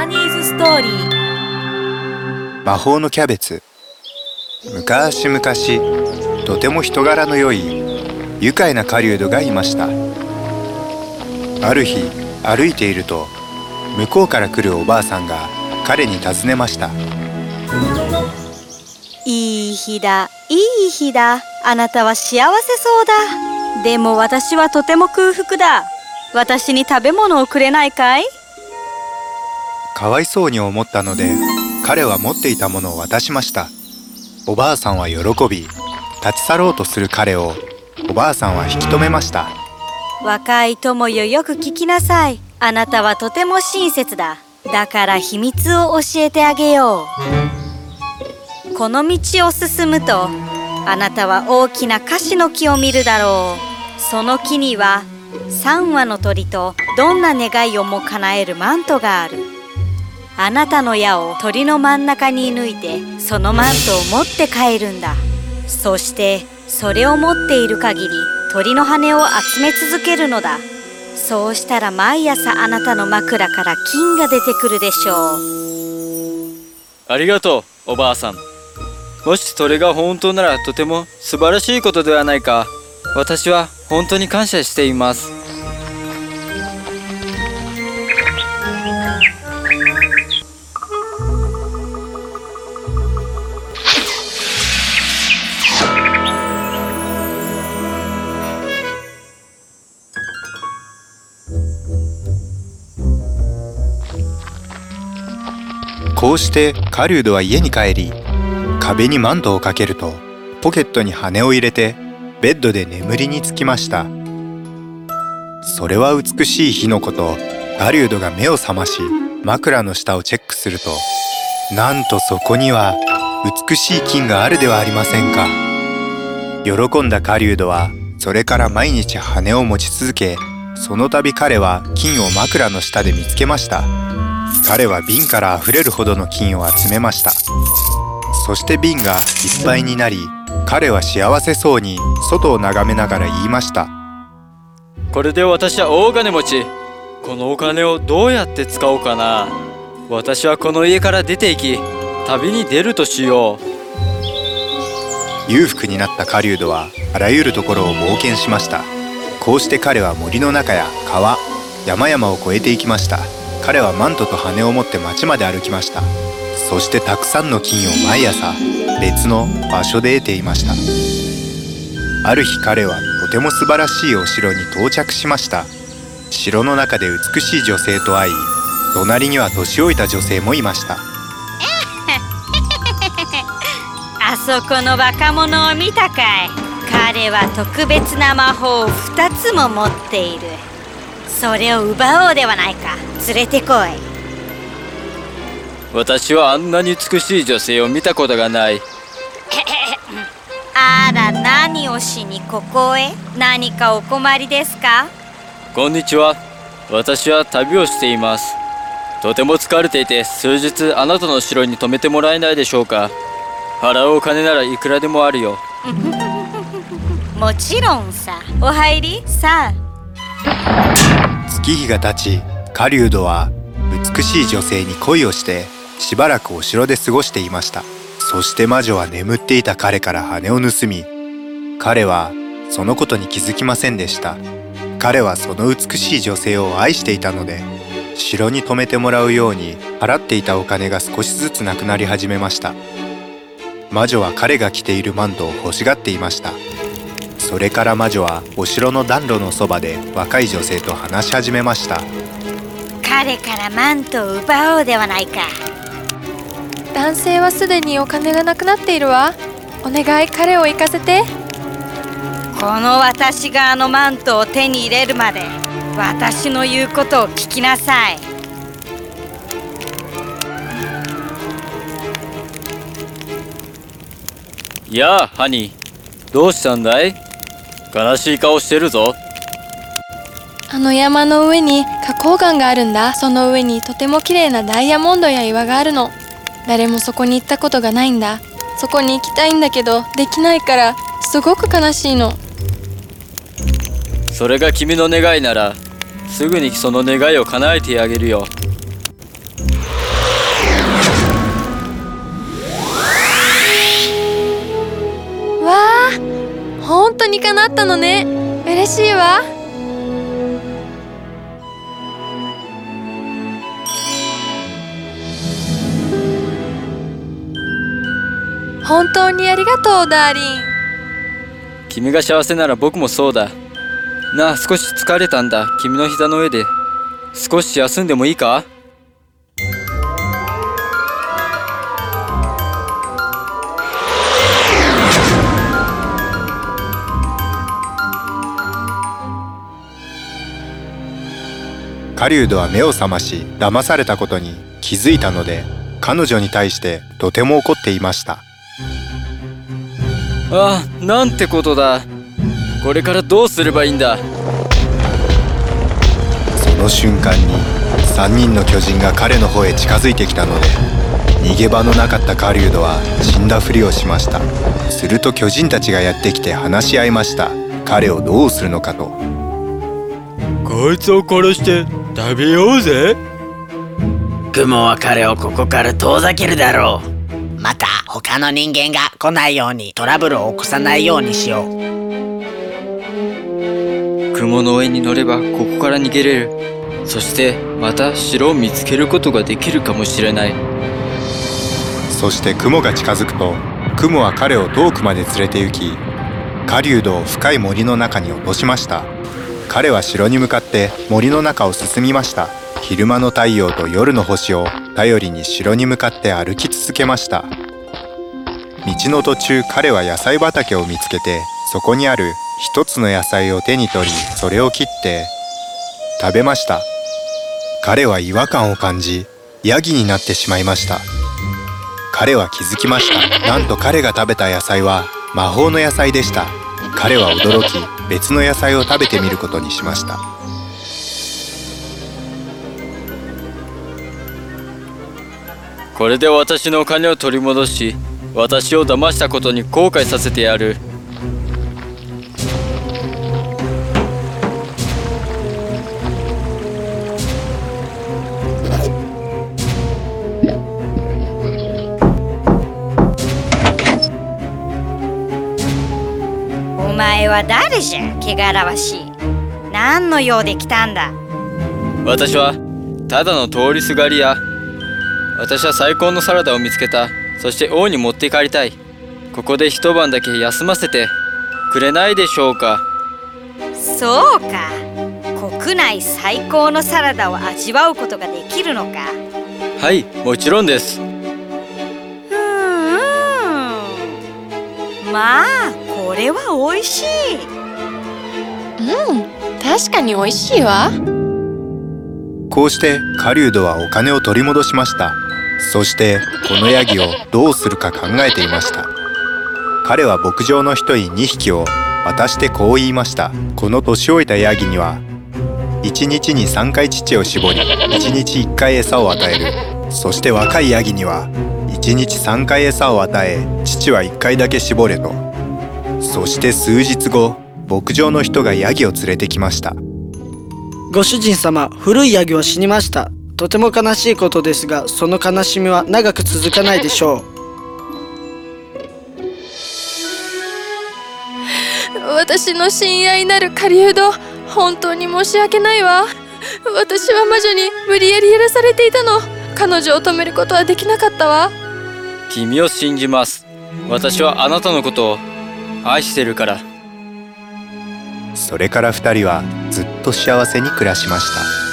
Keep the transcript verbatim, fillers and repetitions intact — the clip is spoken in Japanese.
ハニーズストーリー。 魔法のキャベツ。昔々、とても人柄の良い愉快な狩人がいました。ある日歩いていると、向こうから来るおばあさんが彼に尋ねました。 いい日だ、いい日だ。あなたは幸せそうだ。でも私はとても空腹だ。私に食べ物をくれないかい？ かわいそうに思ったので、彼は持っていたものを渡しました。おばあさんは喜び、立ち去ろうとする彼をおばあさんは引き止めました。 若い友よ、よく聞きなさい。あなたはとても親切だ。だから秘密を教えてあげよう。この道を進むと、あなたは大きなカシの木を見るだろう。その木にはさんわの鳥とどんな願いをも叶えるマントがある。あなたの矢を鳥の真ん中に抜いて、そのマントを持って帰るんだ。そしてそれを持っている限り鳥の羽を集め続けるのだ。そうしたら毎朝あなたの枕から金が出てくるでしょう。 ありがとう、おばあさん。もしそれが本当ならとても素晴らしいことではないか。私は本当に感謝しています。 こうして狩人は家に帰り、壁にマントをかけると、ポケットに羽を入れてベッドで眠りにつきました。それは美しい日のこと。狩人が目を覚まし、枕の下をチェックすると、なんとそこには美しい金があるではありませんか。喜んだ狩人はそれから毎日羽を持ち続け、その度彼は金を枕の下で見つけました。彼は瓶からあふれるほどの金を集めました。そして瓶がいっぱいになり、彼は幸せそうに外を眺めながら言いました。 これで私は大金持ち。このお金をどうやって使おうかな。私はこの家から出て行き、旅に出るとしよう。裕福になった狩人はあらゆるところを冒険しました。こうして彼は森の中や川、山々を越えていきました。彼はマントと羽を持って町まで歩きました。そしてたくさんの金を毎朝別の場所で得ていました。ある日彼はとても素晴らしいお城に到着しました。城の中で美しい女性と会い、隣には年老いた女性もいました。 あそこの若者を見たかい？彼は特別な魔法をふたつも持っている。それを奪おうではないか。連れてこい。 私はあんなに美しい女性を見たことがない。 あら、何をしにここへ？何かお困りですか？ こんにちは。私は旅をしています。とても疲れていて、数日あなたの城に泊めてもらえないでしょうか。払うお金ならいくらでもあるよ。 もちろんさ。お入りさあ。 月日が経ち、狩人は美しい女性に恋をしてしばらくお城で過ごしていました。そして魔女は眠っていた彼から羽を盗み、彼はそのことに気づきませんでした。彼はその美しい女性を愛していたので、城に泊めてもらうように払っていたお金が少しずつなくなり始めました。魔女は彼が着ているマントを欲しがっていました。それから魔女はお城の暖炉のそばで若い女性と話し始めました。 彼からマントを奪おうではないか。 男性はすでにお金がなくなっているわ。お願い、彼を行かせて。 この私があのマントを手に入れるまで、私の言うことを聞きなさい。 やあ、ハニー。どうしたんだい？悲しい顔してるぞ。 あの山の上に花崗岩があるんだ。その上にとても綺麗なダイヤモンドや岩があるの。誰もそこに行ったことがないんだ。そこに行きたいんだけどできないから、すごく悲しいの。 それが君の願いなら、すぐにその願いを叶えてあげるよ。 本当に叶ったのね。嬉しいわ。本当にありがとう、ダーリン。 君が幸せなら僕もそうだ。なあ、少し疲れたんだ。君の膝の上で少し休んでもいいか？ 狩人は目を覚まし、騙されたことに気づいたので、彼女に対してとても怒っていました。 ああ、なんてことだ。これからどうすればいいんだ。 その瞬間にさんにんの巨人が彼の方へ近づいてきたので、逃げ場のなかった狩人は死んだふりをしました。すると巨人たちがやってきて話し合いました。彼をどうするのかと。 こいつを殺して食べようぜ。 雲は彼をここから遠ざけるだろう。また他の人間が来ないようにトラブルを起こさないようにしよう。 雲の上に乗ればここから逃げれる。そしてまた城を見つけることができるかもしれない。 そして雲が近づくと、雲は彼を遠くまで連れて行き、狩人を深い森の中に落としました。彼は城に向かって森の中を進みました。昼間の太陽と夜の星を頼りに城に向かって歩き続けました。道の途中、彼は野菜畑を見つけて、そこにある一つの野菜を手に取り、それを切って食べました。彼は違和感を感じ、ヤギになってしまいました。彼は気づきました。なんと彼が食べた野菜は魔法の野菜でした。彼は驚き、別の野菜を食べてみることにしました。 これで私のお金を取り戻し、私を騙したことに後悔させてやる。 お前は誰じゃ、汚らわしい。何の用で来たんだ。 私はただの通りすがりや。私は最高のサラダを見つけた。そして王に持って帰りたい。ここで一晩だけ休ませてくれないでしょうか。 そうか、国内最高のサラダを味わうことができるのか。 はい、もちろんです。 うーん、まあこれはおいしい。 うん、確かに美味しいわ。 こうして狩人はお金を取り戻しました。そしてこのヤギをどうするか考えていました。彼は牧場の人ににひきを渡してこう言いました。この年老いたヤギにはいちにちにさんかい乳を絞り、いちにちいっかい餌を与える。そして若いヤギにはいちにちさんかい餌を与え、乳はいっかいだけ絞れと。そして数日後、牧場の人がヤギを連れてきました。 ご主人様、古いヤギは死にました。とても悲しいことですが、その悲しみは長く続かないでしょう。私の親愛なる狩人、本当に申し訳ないわ。私は魔女に無理やりやらされていたの。彼女を止めることはできなかったわ。 君を信じます。私はあなたのことを愛してるから。 それから二人はずっと幸せに暮らしました。